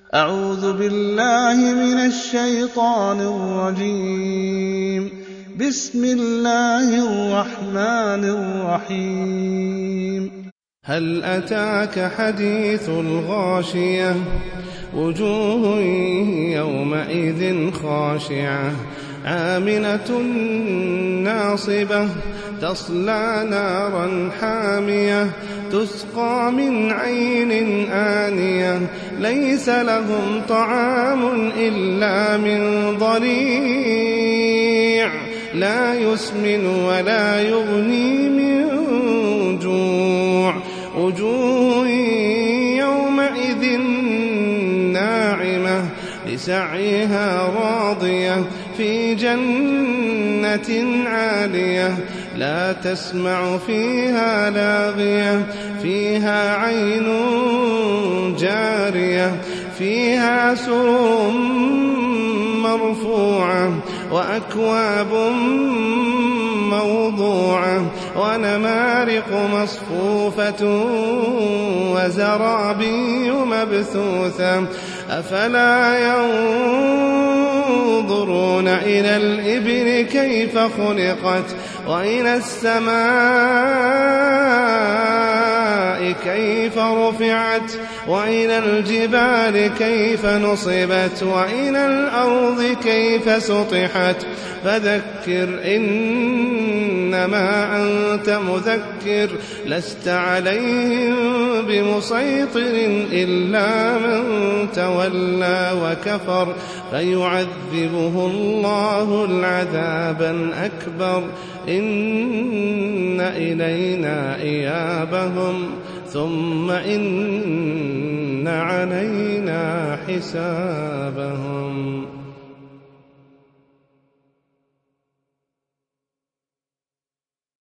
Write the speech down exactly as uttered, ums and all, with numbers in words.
أعوذ بالله من الشيطان الرجيم. بسم الله الرحمن الرحيم. هل أتاك حديث الغاشية وجوه يومئذ خاشعة عاملة ناصبة تصلى نارا حامية تسقى من عين آنية ليس لهم طعام إلا من ضريع لا يسمن ولا يغني من جوع وجوه يومئذ ناعمة لسعيها راضية في جنة عالية لا تسمع فيها لاغية فيها عين جارية فيها سرر مرفوعة وأكواب موضوعة ونمارق مصفوفة وزرابي مبثوثة أفلا ينظرون إلى الإبل كيف خلقت وإلى السماء كيف رفعت وإلى الجبال كيف نصبت وإلى الأرض كيف سطحت فذكر إنما أنت مذكر لست عليهم بمسيطر إلا من تولى وكفر فيعذبه الله العذاب الأكبر إن إلينا إيابهم ثم إن علينا حسابهم.